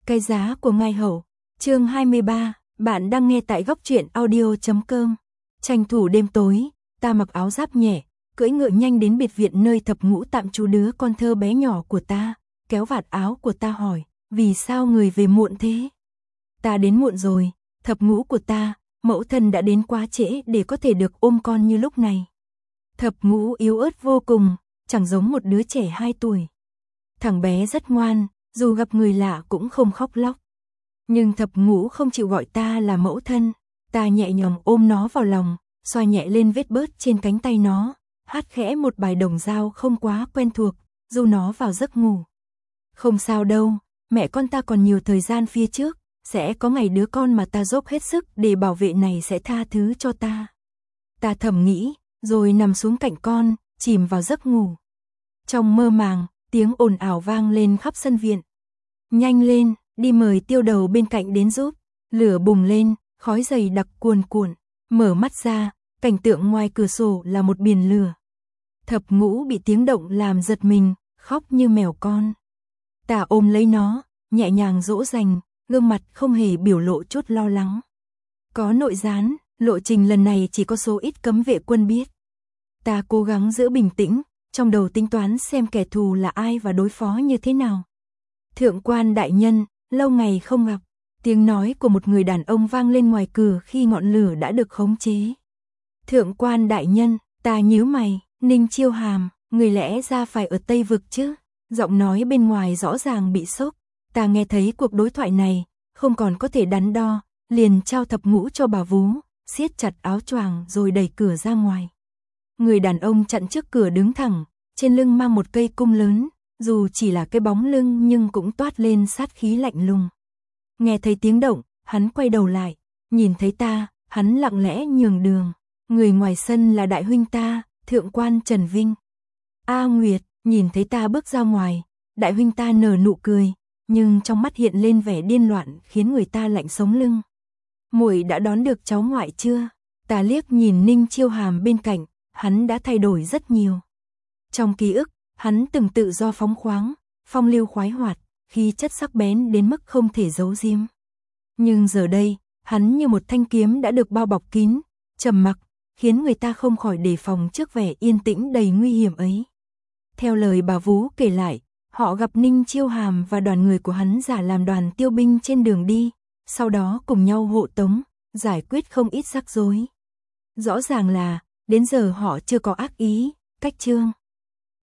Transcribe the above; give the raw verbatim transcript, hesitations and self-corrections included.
Cái giá của Ngai Hậu, chương hai mươi ba, bạn đang nghe tại góc truyện audio chấm com. Tranh thủ đêm tối, ta mặc áo giáp nhẹ, cưỡi ngựa nhanh đến biệt viện nơi Thập Ngũ tạm trú đứa con thơ bé nhỏ của ta, kéo vạt áo của ta hỏi, vì sao người về muộn thế? Ta đến muộn rồi, Thập Ngũ của ta, mẫu thân đã đến quá trễ để có thể được ôm con như lúc này. Thập Ngũ yếu ớt vô cùng, chẳng giống một đứa trẻ hai tuổi. Thằng bé rất ngoan, dù gặp người lạ cũng không khóc lóc. Nhưng Thập Ngũ không chịu gọi ta là mẫu thân, ta nhẹ nhàng ôm nó vào lòng, xoa nhẹ lên vết bớt trên cánh tay nó, hát khẽ một bài đồng dao không quá quen thuộc, dụ nó vào giấc ngủ. Không sao đâu, mẹ con ta còn nhiều thời gian phía trước, sẽ có ngày đứa con mà ta dốc hết sức để bảo vệ này sẽ tha thứ cho ta. Ta thầm nghĩ, rồi nằm xuống cạnh con, chìm vào giấc ngủ. Trong mơ màng, tiếng ồn ào vang lên khắp sân viện. Nhanh lên, đi mời Tiêu Đầu bên cạnh đến giúp. Lửa bùng lên, khói dày đặc cuồn cuộn. Mở mắt ra, cảnh tượng ngoài cửa sổ là một biển lửa. Thập Ngũ bị tiếng động làm giật mình, khóc như mèo con. Ta ôm lấy nó, nhẹ nhàng dỗ dành, gương mặt không hề biểu lộ chút lo lắng. Có nội gián, lộ trình lần này chỉ có số ít cấm vệ quân biết. Ta cố gắng giữ bình tĩnh, trong đầu tính toán xem kẻ thù là ai và đối phó như thế nào. Thượng quan đại nhân, lâu ngày không gặp, tiếng nói của một người đàn ông vang lên ngoài cửa khi ngọn lửa đã được khống chế. Thượng quan đại nhân, ta nhíu mày, Ninh Chiêu Hàm, người lẽ ra phải ở Tây Vực chứ? Giọng nói bên ngoài rõ ràng bị sốc. Ta nghe thấy cuộc đối thoại này, không còn có thể đắn đo, liền trao Thập Ngũ cho bà vú, siết chặt áo choàng rồi đẩy cửa ra ngoài. Người đàn ông chặn trước cửa đứng thẳng, trên lưng mang một cây cung lớn, dù chỉ là cái bóng lưng nhưng cũng toát lên sát khí lạnh lùng. Nghe thấy tiếng động, hắn quay đầu lại, nhìn thấy ta, hắn lặng lẽ nhường đường. Người ngoài sân là đại huynh ta, Thượng quan Trần Vinh. A Nguyệt, nhìn thấy ta bước ra ngoài, đại huynh ta nở nụ cười, nhưng trong mắt hiện lên vẻ điên loạn khiến người ta lạnh sống lưng. Muội đã đón được cháu ngoại chưa? Ta liếc nhìn Ninh Chiêu Hàm bên cạnh, hắn đã thay đổi rất nhiều. Trong ký ức, hắn từng tự do phóng khoáng, phong lưu khoái hoạt, khí chất sắc bén đến mức không thể giấu giếm. Nhưng giờ đây, hắn như một thanh kiếm đã được bao bọc kín, trầm mặc, khiến người ta không khỏi đề phòng trước vẻ yên tĩnh đầy nguy hiểm ấy. Theo lời bà vú kể lại, họ gặp Ninh Chiêu Hàm và đoàn người của hắn giả làm đoàn tiêu binh trên đường đi, sau đó cùng nhau hộ tống, giải quyết không ít rắc rối. Rõ ràng là, đến giờ họ chưa có ác ý, cách chương.